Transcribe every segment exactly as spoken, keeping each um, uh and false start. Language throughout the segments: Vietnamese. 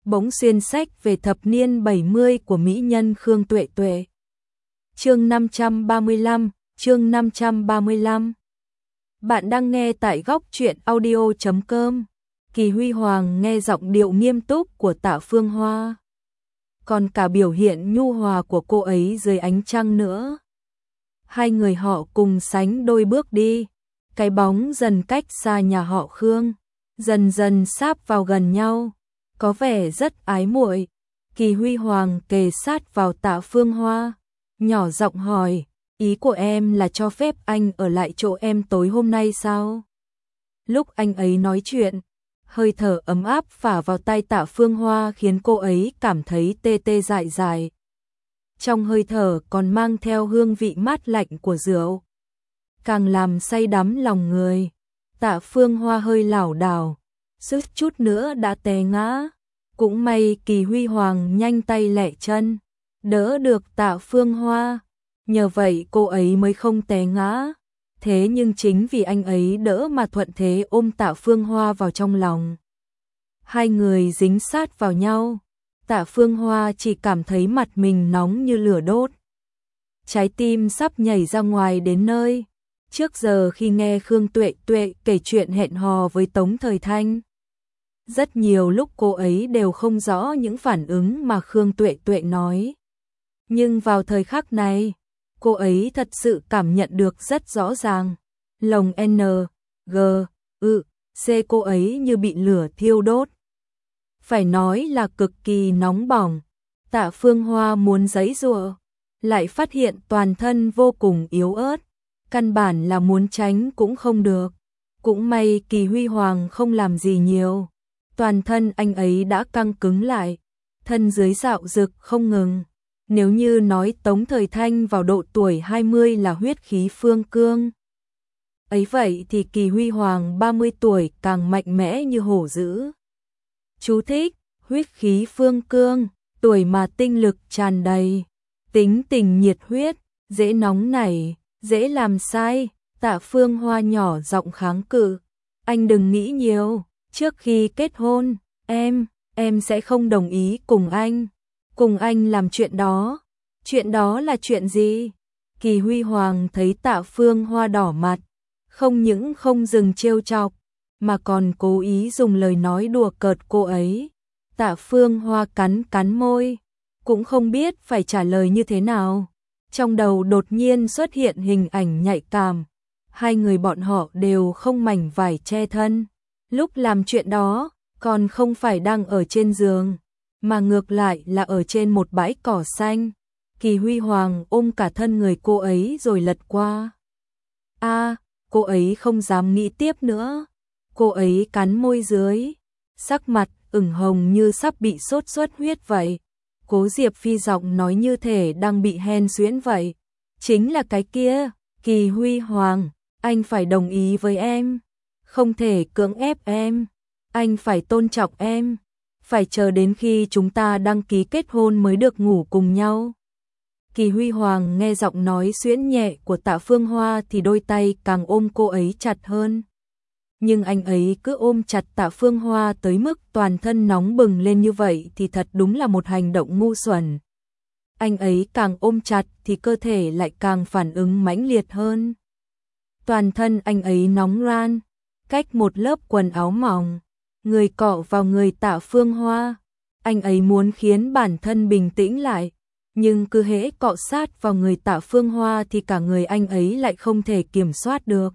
bỗng xuyên sách về thập niên bảy mươi của mỹ nhân Khương Tuệ Tuệ. Chương năm trăm ba mươi lăm, chương năm trăm ba mươi lăm. Bạn đang nghe tại góc truyện audio chấm com. Kỳ Huy Hoàng nghe giọng điệu nghiêm túc của Tạ Phương Hoa, còn cả biểu hiện nhu hòa của cô ấy dưới ánh trăng nữa. Hai người họ cùng sánh đôi bước đi, cái bóng dần cách xa nhà họ Khương, dần dần sáp vào gần nhau, có vẻ rất ái muội. Kỳ Huy Hoàng kề sát vào Tạ Phương Hoa, nhỏ giọng hỏi, ý của em là cho phép anh ở lại chỗ em tối hôm nay sao? Lúc anh ấy nói chuyện, hơi thở ấm áp phả vào tai Tạ Phương Hoa khiến cô ấy cảm thấy tê tê dại dại. Trong hơi thở còn mang theo hương vị mát lạnh của rượu, càng làm say đắm lòng người. Tạ Phương Hoa hơi lảo đảo, suýt chút nữa đã té ngã. Cũng may Kỳ Huy Hoàng nhanh tay lẹ chân, đỡ được Tạ Phương Hoa, nhờ vậy cô ấy mới không té ngã. Thế nhưng chính vì anh ấy đỡ mà thuận thế ôm Tạ Phương Hoa vào trong lòng. Hai người dính sát vào nhau, Tạ Phương Hoa chỉ cảm thấy mặt mình nóng như lửa đốt. Trái tim sắp nhảy ra ngoài đến nơi. Trước giờ khi nghe Khương Tuệ Tuệ kể chuyện hẹn hò với Tống Thời Thanh, rất nhiều lúc cô ấy đều không rõ những phản ứng mà Khương Tuệ Tuệ nói. Nhưng vào thời khắc này, cô ấy thật sự cảm nhận được rất rõ ràng. Lòng N, G, ư, C cô ấy như bị lửa thiêu đốt. Phải nói là cực kỳ nóng bỏng. Tạ Phương Hoa muốn giãy giụa, lại phát hiện toàn thân vô cùng yếu ớt. Căn bản là muốn tránh cũng không được. Cũng may Kỳ Huy Hoàng không làm gì nhiều. Toàn thân anh ấy đã căng cứng lại, thân dưới dạo dực không ngừng. Nếu như nói Tống Thời Thanh vào độ tuổi hai mươi là huyết khí phương cương, ấy vậy thì Kỳ Huy Hoàng ba mươi tuổi càng mạnh mẽ như hổ dữ. Chú thích: huyết khí phương cương, tuổi mà tinh lực tràn đầy, tính tình nhiệt huyết, dễ nóng nảy, dễ làm sai. Tạ Phương Hoa nhỏ giọng kháng cự, anh đừng nghĩ nhiều, trước khi kết hôn, em, em sẽ không đồng ý cùng anh, cùng anh làm chuyện đó. Chuyện đó là chuyện gì? Kỳ Huy Hoàng thấy Tạ Phương Hoa đỏ mặt, không những không dừng trêu chọc, mà còn cố ý dùng lời nói đùa cợt cô ấy. Tạ Phương Hoa cắn cắn môi, cũng không biết phải trả lời như thế nào. Trong đầu đột nhiên xuất hiện hình ảnh nhạy cảm, hai người bọn họ đều không mảnh vải che thân. Lúc làm chuyện đó, còn không phải đang ở trên giường, mà ngược lại là ở trên một bãi cỏ xanh. Kỳ Huy Hoàng ôm cả thân người cô ấy rồi lật qua. A, à, cô ấy không dám nghĩ tiếp nữa. Cô ấy cắn môi dưới, sắc mặt ửng hồng như sắp bị sốt xuất huyết vậy. Cố Diệp Phi giọng nói như thể đang bị hen suyễn vậy. Chính là cái kia, Kỳ Huy Hoàng, anh phải đồng ý với em, không thể cưỡng ép em, anh phải tôn trọng em, phải chờ đến khi chúng ta đăng ký kết hôn mới được ngủ cùng nhau. Kỳ Huy Hoàng nghe giọng nói xuyễn nhẹ của Tạ Phương Hoa thì đôi tay càng ôm cô ấy chặt hơn. Nhưng anh ấy cứ ôm chặt Tạ Phương Hoa tới mức toàn thân nóng bừng lên như vậy thì thật đúng là một hành động ngu xuẩn. Anh ấy càng ôm chặt thì cơ thể lại càng phản ứng mãnh liệt hơn. Toàn thân anh ấy nóng ran, cách một lớp quần áo mỏng, người cọ vào người Tạ Phương Hoa. Anh ấy muốn khiến bản thân bình tĩnh lại, nhưng cứ hễ cọ sát vào người Tạ Phương Hoa thì cả người anh ấy lại không thể kiểm soát được.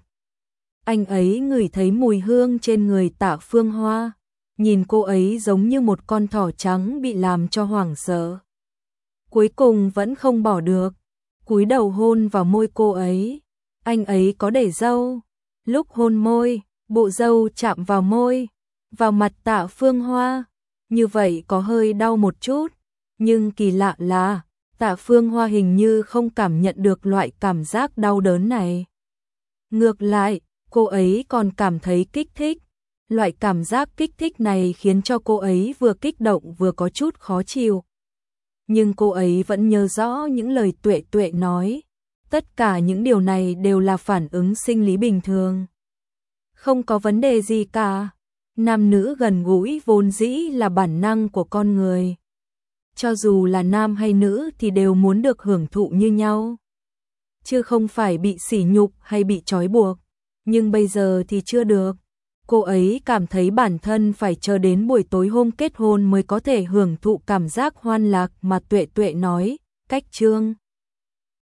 Anh ấy ngửi thấy mùi hương trên người Tạ Phương Hoa, nhìn cô ấy giống như một con thỏ trắng bị làm cho hoảng sợ. Cuối cùng vẫn không bỏ được, cúi đầu hôn vào môi cô ấy. Anh ấy có để râu, lúc hôn môi, bộ râu chạm vào môi, vào mặt Tạ Phương Hoa, như vậy có hơi đau một chút, nhưng kỳ lạ là Tạ Phương Hoa hình như không cảm nhận được loại cảm giác đau đớn này. Ngược lại, cô ấy còn cảm thấy kích thích. Loại cảm giác kích thích này khiến cho cô ấy vừa kích động vừa có chút khó chịu. Nhưng cô ấy vẫn nhớ rõ những lời Tuệ Tuệ nói. Tất cả những điều này đều là phản ứng sinh lý bình thường. Không có vấn đề gì cả. Nam nữ gần gũi vốn dĩ là bản năng của con người. Cho dù là nam hay nữ thì đều muốn được hưởng thụ như nhau, chứ không phải bị sỉ nhục hay bị trói buộc. Nhưng bây giờ thì chưa được. Cô ấy cảm thấy bản thân phải chờ đến buổi tối hôm kết hôn mới có thể hưởng thụ cảm giác hoan lạc mà Tuệ Tuệ nói. Cách Trương